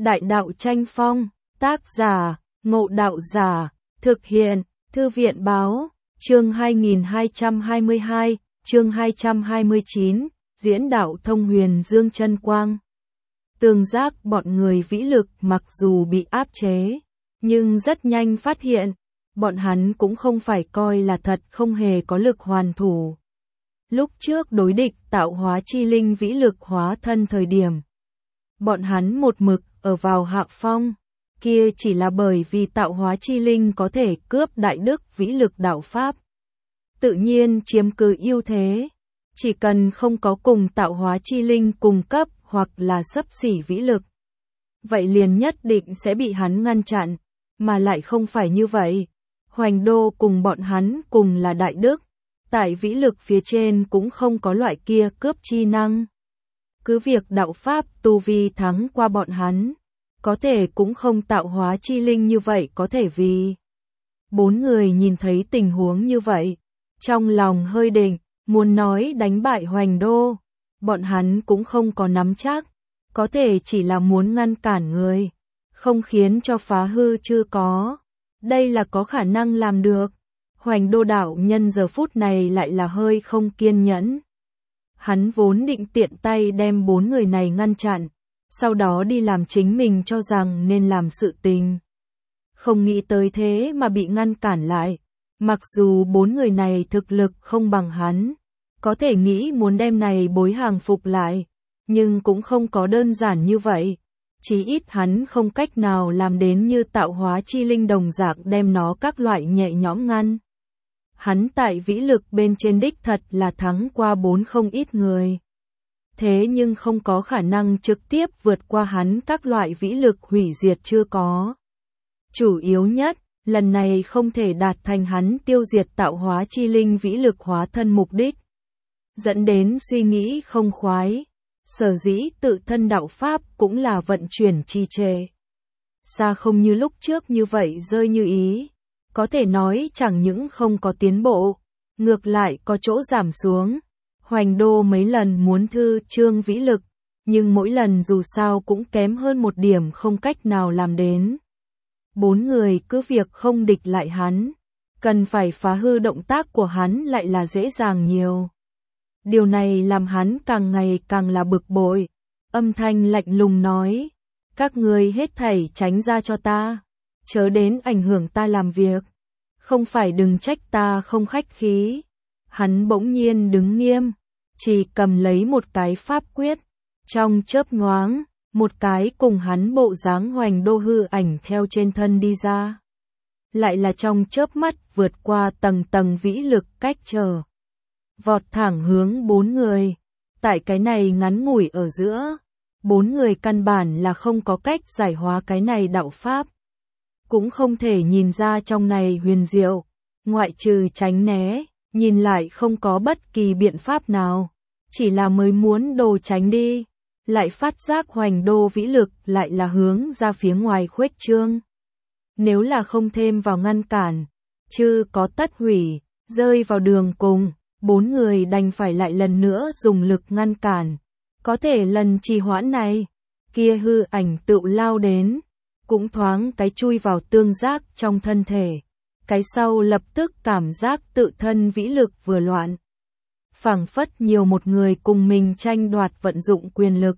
Đại đạo tranh phong, tác giả, Ngộ Đạo Giả, thực hiện, Thư viện báo, chương 2222, chương 229, diễn đạo thông huyền dương chân quang. Tường giác bọn người vĩ lực mặc dù bị áp chế, nhưng rất nhanh phát hiện, bọn hắn cũng không phải coi là thật không hề có lực hoàn thủ. Lúc trước đối địch tạo hóa chi linh vĩ lực hóa thân thời điểm, bọn hắn một mực ở vào hạ phong, kia chỉ là bởi vì tạo hóa chi linh có thể cướp đại đức vĩ lực đạo pháp. Tự nhiên chiếm cứ ưu thế, chỉ cần không có cùng tạo hóa chi linh cùng cấp hoặc là xấp xỉ vĩ lực, vậy liền nhất định sẽ bị hắn ngăn chặn, mà lại không phải như vậy. Hoành Đô cùng bọn hắn cùng là đại đức, tại vĩ lực phía trên cũng không có loại kia cướp chi năng. Cứ việc đạo pháp tu vi thắng qua bọn hắn, có thể cũng không tạo hóa chi linh như vậy có thể vì. Bốn người nhìn thấy tình huống như vậy, trong lòng hơi định, muốn nói đánh bại Hoành Đô, bọn hắn cũng không có nắm chắc, có thể chỉ là muốn ngăn cản người, không khiến cho phá hư chưa có. Đây là có khả năng làm được. Hoành Đô đạo nhân giờ phút này lại là hơi không kiên nhẫn. Hắn vốn định tiện tay đem bốn người này ngăn chặn, sau đó đi làm chính mình cho rằng nên làm sự tình. Không nghĩ tới thế mà bị ngăn cản lại. Mặc dù bốn người này thực lực không bằng hắn, có thể nghĩ muốn đem này bối hàng phục lại, nhưng cũng không có đơn giản như vậy. Chí ít hắn không cách nào làm đến như tạo hóa chi linh đồng dạng đem nó các loại nhẹ nhõm ngăn. Hắn tại vĩ lực bên trên đích thật là thắng qua bốn không ít người. Thế nhưng không có khả năng trực tiếp vượt qua hắn các loại vĩ lực hủy diệt chưa có. Chủ yếu nhất, lần này không thể đạt thành hắn tiêu diệt tạo hóa chi linh vĩ lực hóa thân mục đích. Dẫn đến suy nghĩ không khoái. Sở dĩ tự thân đạo pháp cũng là vận chuyển trì trệ. Xa không như lúc trước như vậy rơi như ý. Có thể nói chẳng những không có tiến bộ, ngược lại có chỗ giảm xuống. Hoành Đô mấy lần muốn thư trương vĩ lực, nhưng mỗi lần dù sao cũng kém hơn một điểm không cách nào làm đến. Bốn người cứ việc không địch lại hắn, cần phải phá hư động tác của hắn lại là dễ dàng nhiều. Điều này làm hắn càng ngày càng là bực bội, âm thanh lạnh lùng nói, các ngươi hết thảy tránh ra cho ta, chớ đến ảnh hưởng ta làm việc, không phải đừng trách ta không khách khí. Hắn bỗng nhiên đứng nghiêm, chỉ cầm lấy một cái pháp quyết, trong chớp nhoáng, một cái cùng hắn bộ dáng Hoành Đô hư ảnh theo trên thân đi ra. Lại là trong chớp mắt vượt qua tầng tầng vĩ lực cách trở. Vọt thẳng hướng bốn người. Tại cái này ngắn ngủi ở giữa, bốn người căn bản là không có cách giải hóa cái này đạo pháp. Cũng không thể nhìn ra trong này huyền diệu, ngoại trừ tránh né, nhìn lại không có bất kỳ biện pháp nào. Chỉ là mới muốn đồ tránh đi, lại phát giác Hoành Đô vĩ lực lại là hướng ra phía ngoài khuếch trương. Nếu là không thêm vào ngăn cản, chứ có tất hủy, rơi vào đường cùng. Bốn người đành phải lại lần nữa dùng lực ngăn cản. Có thể lần trì hoãn này, kia hư ảnh tự lao đến, cũng thoáng cái chui vào tương giác trong thân thể. Cái sau lập tức cảm giác tự thân vĩ lực vừa loạn. Phảng phất nhiều một người cùng mình tranh đoạt vận dụng quyền lực.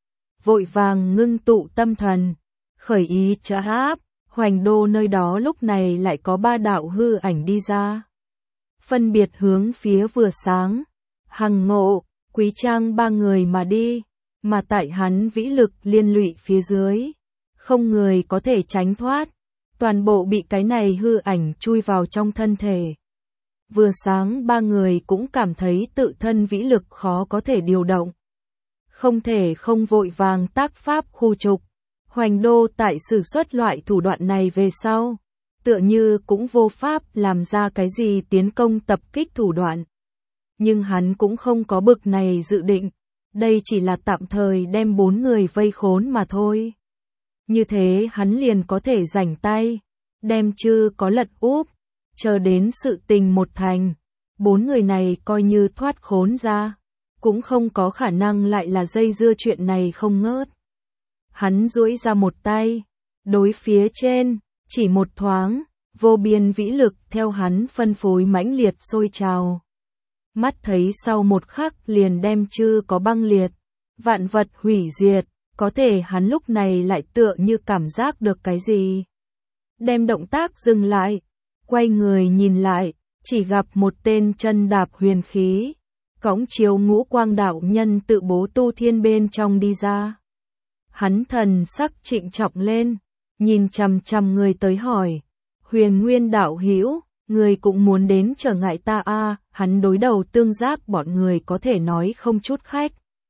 Vội vàng ngưng tụ tâm thần, khởi ý trấn áp. Hoành Đô nơi đó lúc này lại có ba đạo hư ảnh đi ra. Phân biệt hướng phía vừa sáng, Hằng Ngộ, Quý Trang ba người mà đi, mà tại hắn vĩ lực liên lụy phía dưới, không người có thể tránh thoát, toàn bộ bị cái này hư ảnh chui vào trong thân thể. Vừa sáng ba người cũng cảm thấy tự thân vĩ lực khó có thể điều động. Không thể không vội vàng tác pháp khu trục. Hoành Đô tại sử xuất loại thủ đoạn này về sau, tựa như cũng vô pháp làm ra cái gì tiến công tập kích thủ đoạn. Nhưng hắn cũng không có bực này dự định, đây chỉ là tạm thời đem bốn người vây khốn mà thôi. Như thế hắn liền có thể rảnh tay, đem chư có lật úp, chờ đến sự tình một thành, bốn người này coi như thoát khốn ra, cũng không có khả năng lại là dây dưa chuyện này không ngớt. Hắn duỗi ra một tay, đối phía trên, chỉ một thoáng, vô biên vĩ lực theo hắn phân phối mãnh liệt sôi trào. Mắt thấy sau một khắc liền đem chư có băng liệt, vạn vật hủy diệt, có thể hắn lúc này lại tựa như cảm giác được cái gì. Đem động tác dừng lại, quay người nhìn lại, chỉ gặp một tên chân đạp huyền khí, cõng chiếu ngũ quang đạo nhân tự bố tu thiên bên trong đi ra. Hắn thần sắc trịnh trọng lên, nhìn chằm chằm người tới hỏi, Huyền Nguyên đạo hữu, người cũng muốn đến trở ngại ta a? Hắn đối đầu tương giác bọn người có thể nói không chút khách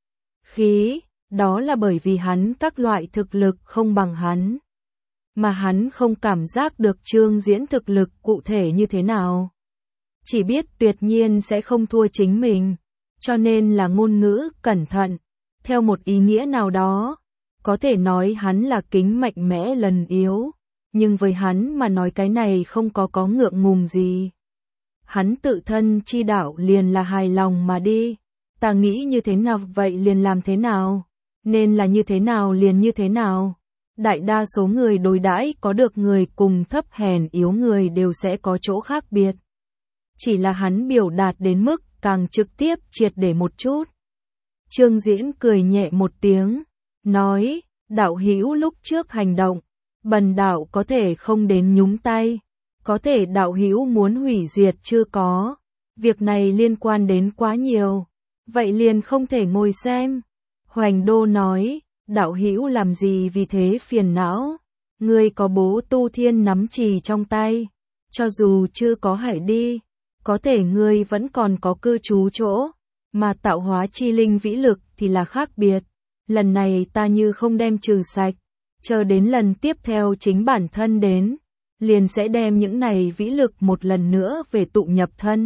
khí, đó là bởi vì hắn các loại thực lực không bằng hắn, mà hắn không cảm giác được Trương Diễn thực lực cụ thể như thế nào. Chỉ biết tuyệt nhiên sẽ không thua chính mình, cho nên là ngôn ngữ cẩn thận, theo một ý nghĩa nào đó, có thể nói hắn là kính mạnh mẽ lần yếu, nhưng với hắn mà nói cái này không có ngượng ngùng gì. Hắn tự thân chi đạo liền là hài lòng mà đi, ta nghĩ như thế nào vậy liền làm thế nào, nên là như thế nào liền như thế nào. Đại đa số người đối đãi có được người cùng thấp hèn yếu người đều sẽ có chỗ khác biệt. Chỉ là hắn biểu đạt đến mức càng trực tiếp triệt để một chút. Trương Diễn cười nhẹ một tiếng, nói, đạo hữu lúc trước hành động, bần đạo có thể không đến nhúng tay, có thể đạo hữu muốn hủy diệt chưa có, việc này liên quan đến quá nhiều, vậy liền không thể ngồi xem. Hoành Đô nói, đạo hữu làm gì vì thế phiền não, ngươi có bố tu thiên nắm chì trong tay, cho dù chưa có hải đi, có thể ngươi vẫn còn có cư trú chỗ, mà tạo hóa chi linh vĩ lực thì là khác biệt, lần này ta như không đem trừ sạch, chờ đến lần tiếp theo chính bản thân đến, liền sẽ đem những này vĩ lực một lần nữa về tụ nhập thân.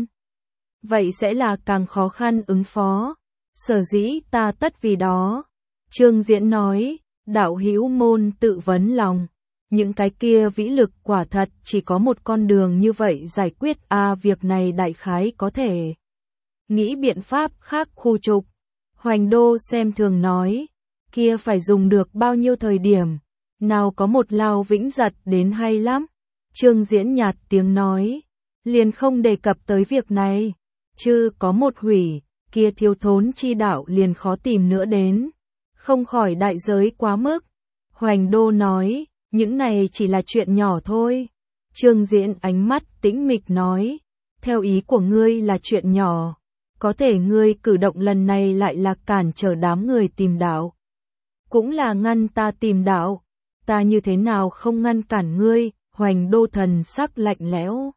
Vậy sẽ là càng khó khăn ứng phó, sở dĩ ta tất vì đó. Trương Diễn nói, đạo hữu môn tự vấn lòng, những cái kia vĩ lực quả thật chỉ có một con đường như vậy giải quyết việc này đại khái có thể nghĩ biện pháp khác khu trục. Hoành Đô xem thường nói, kia phải dùng được bao nhiêu thời điểm, nào có một lao vĩnh giật đến hay lắm. Trương Diễn nhạt tiếng nói, liền không đề cập tới việc này, chứ có một hủy, kia thiếu thốn chi đạo liền khó tìm nữa đến, không khỏi đại giới quá mức. Hoành Đô nói, những này chỉ là chuyện nhỏ thôi. Trương Diễn ánh mắt tĩnh mịch nói, theo ý của ngươi là chuyện nhỏ, có thể ngươi cử động lần này lại là cản trở đám người tìm đạo, cũng là ngăn ta tìm đạo, ta như thế nào không ngăn cản ngươi. Hoành Đô thần sắc lạnh lẽo,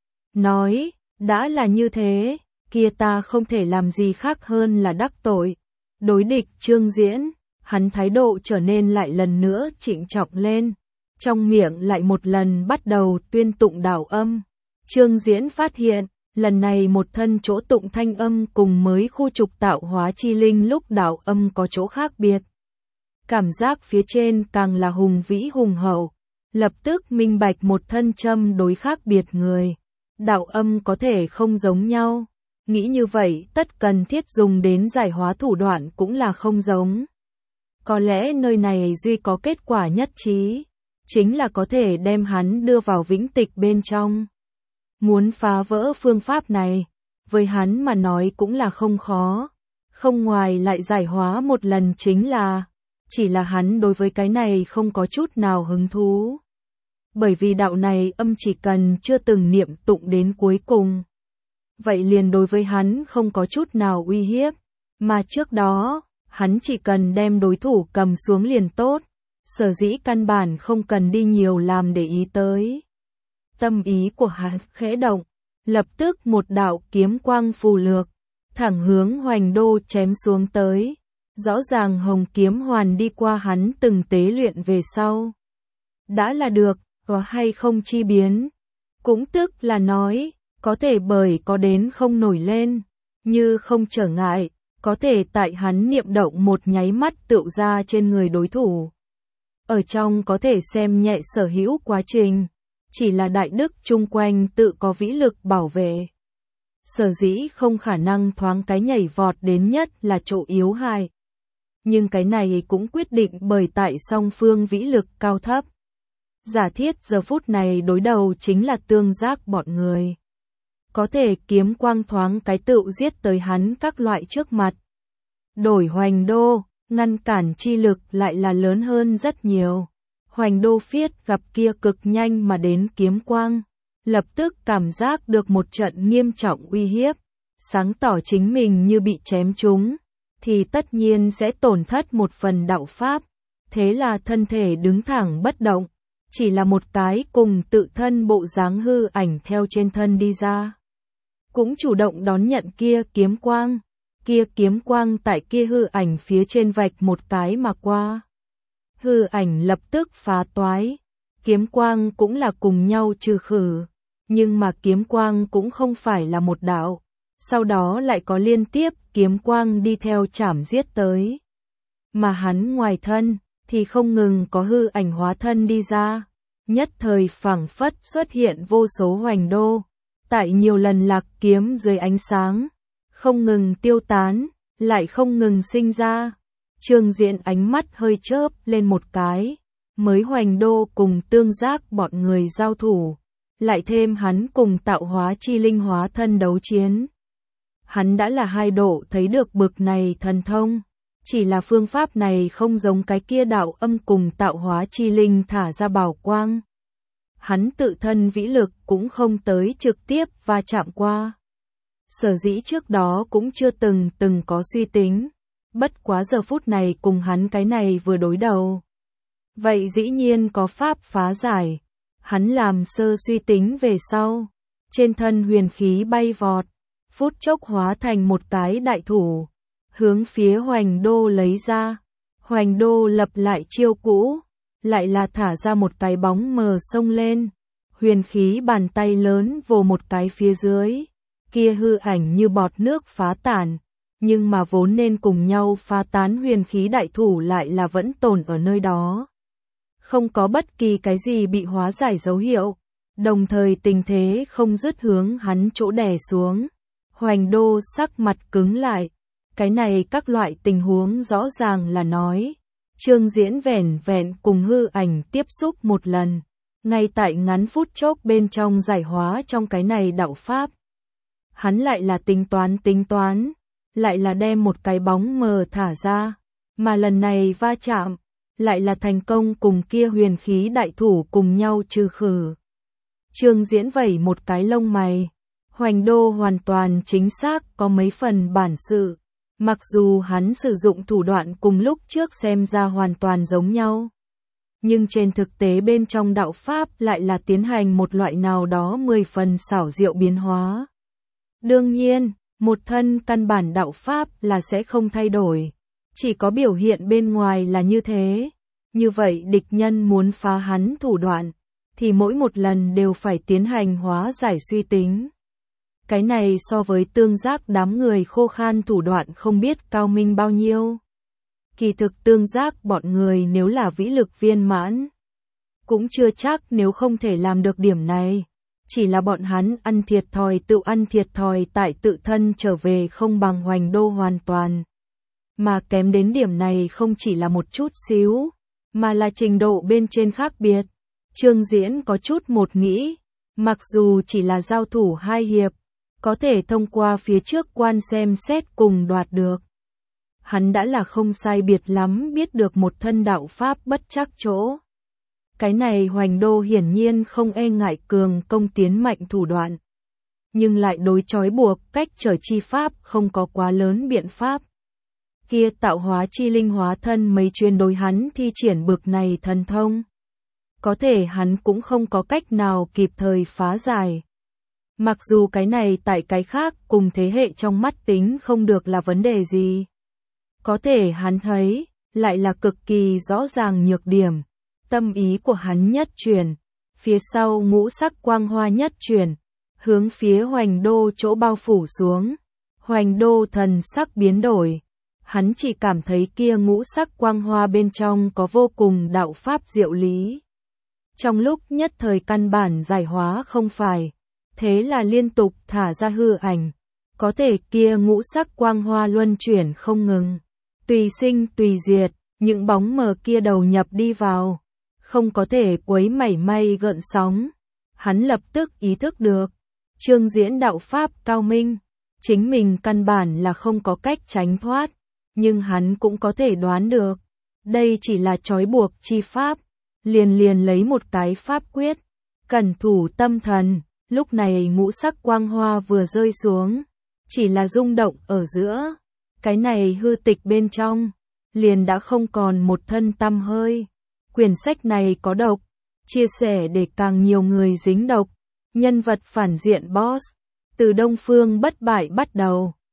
nói, đã là như thế, kia ta không thể làm gì khác hơn là đắc tội. Đối địch Trương Diễn, hắn thái độ trở nên lại lần nữa trịnh trọng lên, trong miệng lại một lần bắt đầu tuyên tụng đạo âm. Trương Diễn phát hiện, lần này một thân chỗ tụng thanh âm cùng mới khu trục tạo hóa chi linh lúc đạo âm có chỗ khác biệt. Cảm giác phía trên càng là hùng vĩ hùng hậu, lập tức minh bạch một thân châm đối khác biệt người. Đạo âm có thể không giống nhau, nghĩ như vậy tất cần thiết dùng đến giải hóa thủ đoạn cũng là không giống. Có lẽ nơi này duy có kết quả nhất trí, chính là có thể đem hắn đưa vào vĩnh tịch bên trong. Muốn phá vỡ phương pháp này, với hắn mà nói cũng là không khó, không ngoài lại giải hóa một lần chính là, chỉ là hắn đối với cái này không có chút nào hứng thú. Bởi vì đạo này âm chỉ cần chưa từng niệm tụng đến cuối cùng, vậy liền đối với hắn không có chút nào uy hiếp, mà trước đó, hắn chỉ cần đem đối thủ cầm xuống liền tốt, sở dĩ căn bản không cần đi nhiều làm để ý tới. Tâm ý của hắn khẽ động, lập tức một đạo kiếm quang phù lược, thẳng hướng Hoành Đô chém xuống tới, rõ ràng hồng kiếm hoàn đi qua hắn từng tế luyện về sau. Đã là được, có hay không chi biến, cũng tức là nói, có thể bởi có đến không nổi lên, như không trở ngại, có thể tại hắn niệm động một nháy mắt tựu ra trên người đối thủ. Ở trong có thể xem nhẹ sở hữu quá trình, chỉ là đại đức chung quanh tự có vĩ lực bảo vệ. Sở dĩ không khả năng thoáng cái nhảy vọt đến nhất là chỗ yếu hại. nhưng cái này cũng quyết định bởi tại song phương vĩ lực cao thấp. Giả thiết giờ phút này đối đầu chính là Tương Giác bọn người. Có thể kiếm quang thoáng cái tựu giết tới hắn các loại trước mặt. Đổi Hoành Đô, ngăn cản chi lực lại là lớn hơn rất nhiều. Hoành Đô Phiết gặp kia cực nhanh mà đến kiếm quang, lập tức cảm giác được một trận nghiêm trọng uy hiếp, sáng tỏ chính mình như bị chém trúng, thì tất nhiên sẽ tổn thất một phần đạo pháp, thế là thân thể đứng thẳng bất động, chỉ là một cái cùng tự thân bộ dáng hư ảnh theo trên thân đi ra. Cũng chủ động đón nhận kia kiếm quang tại kia hư ảnh phía trên vạch một cái mà qua. Hư ảnh lập tức phá toái, kiếm quang cũng là cùng nhau trừ khử, nhưng mà kiếm quang cũng không phải là một đạo, sau đó lại có liên tiếp kiếm quang đi theo chảm giết tới. Mà hắn ngoài thân, thì không ngừng có hư ảnh hóa thân đi ra, nhất thời phảng phất xuất hiện vô số Hoành Đô, tại nhiều lần lạc kiếm dưới ánh sáng, không ngừng tiêu tán, lại không ngừng sinh ra. Trương Diễn ánh mắt hơi chớp lên một cái, mới Hoành Đô cùng Tương Giác bọn người giao thủ, lại thêm hắn cùng tạo hóa chi linh hóa thân đấu chiến. Hắn đã là hai độ thấy được bực này thần thông, chỉ là phương pháp này không giống cái kia đạo âm cùng tạo hóa chi linh thả ra bảo quang. Hắn tự thân vĩ lực cũng không tới trực tiếp va chạm qua. Sở dĩ trước đó cũng chưa từng có suy tính, bất quá giờ phút này cùng hắn cái này vừa đối đầu. Vậy dĩ nhiên có pháp phá giải, hắn làm sơ suy tính về sau, trên thân huyền khí bay vọt, phút chốc hóa thành một cái đại thủ, hướng phía Hoành Đô lấy ra. Hoành Đô lập lại chiêu cũ, lại là thả ra một cái bóng mờ xông lên, huyền khí bàn tay lớn vồ một cái phía dưới, kia hư ảnh như bọt nước phá tản, nhưng mà vốn nên cùng nhau phá tán huyền khí đại thủ lại là vẫn tồn ở nơi đó. Không có bất kỳ cái gì bị hóa giải dấu hiệu, đồng thời tình thế không dứt hướng hắn chỗ đè xuống. Hoành Đô sắc mặt cứng lại, cái này các loại tình huống rõ ràng là nói. Trương Diễn vẻn vẹn cùng hư ảnh tiếp xúc một lần, ngay tại ngắn phút chốc bên trong giải hóa trong cái này đạo pháp. Hắn lại là tính toán, lại là đem một cái bóng mờ thả ra, mà lần này va chạm, lại là thành công cùng kia huyền khí đại thủ cùng nhau trừ khử. Trương Diễn vẩy một cái lông mày, Hoành Đô hoàn toàn chính xác có mấy phần bản sự, mặc dù hắn sử dụng thủ đoạn cùng lúc trước xem ra hoàn toàn giống nhau, nhưng trên thực tế bên trong đạo pháp lại là tiến hành một loại nào đó 10 phần xảo diệu biến hóa. Đương nhiên, một thân căn bản đạo pháp là sẽ không thay đổi, chỉ có biểu hiện bên ngoài là như thế. Như vậy địch nhân muốn phá hắn thủ đoạn, thì mỗi một lần đều phải tiến hành hóa giải suy tính. Cái này so với Tương Giác đám người khô khan thủ đoạn không biết cao minh bao nhiêu. Kỳ thực Tương Giác bọn người nếu là vĩ lực viên mãn, cũng chưa chắc nếu không thể làm được điểm này. Chỉ là bọn hắn ăn thiệt thòi tại tự thân trở về không bằng Hoành Đô hoàn toàn. Mà kém đến điểm này không chỉ là một chút xíu, mà là trình độ bên trên khác biệt. Trương Diễn có chút một nghĩ, mặc dù chỉ là giao thủ 2 hiệp, có thể thông qua phía trước quan xem xét cùng đoạt được. Hắn đã là không sai biệt lắm biết được một thân đạo pháp bất chắc chỗ. Cái này Hoành Đô hiển nhiên không e ngại cường công tiến mạnh thủ đoạn, nhưng lại đối trói buộc cách trở chi pháp không có quá lớn biện pháp. Kia tạo hóa chi linh hóa thân mấy chuyên đối hắn thi triển bực này thần thông, có thể hắn cũng không có cách nào kịp thời phá giải. Mặc dù cái này tại cái khác cùng thế hệ trong mắt tính không được là vấn đề gì, có thể hắn thấy lại là cực kỳ rõ ràng nhược điểm. Tâm ý của hắn nhất chuyển, phía sau ngũ sắc quang hoa nhất chuyển, hướng phía Hoành Đô chỗ bao phủ xuống. Hoành Đô thần sắc biến đổi, hắn chỉ cảm thấy kia ngũ sắc quang hoa bên trong có vô cùng đạo pháp diệu lý. Trong lúc nhất thời căn bản giải hóa không phải, thế là liên tục thả ra hư ảnh, có thể kia ngũ sắc quang hoa luân chuyển không ngừng, tùy sinh tùy diệt, những bóng mờ kia đầu nhập đi vào, không có thể quấy mảy may gợn sóng. Hắn lập tức ý thức được, Trương Diễn đạo pháp cao minh, chính mình căn bản là không có cách tránh thoát, nhưng hắn cũng có thể đoán được, đây chỉ là trói buộc chi pháp, liền lấy một cái pháp quyết, cẩn thủ tâm thần, lúc này ngũ sắc quang hoa vừa rơi xuống, chỉ là rung động ở giữa, cái này hư tịch bên trong, liền đã không còn một thân tăm hơi. Quyển sách này có độc, chia sẻ để càng nhiều người dính độc, nhân vật phản diện boss, từ Đông Phương bất bại bắt đầu.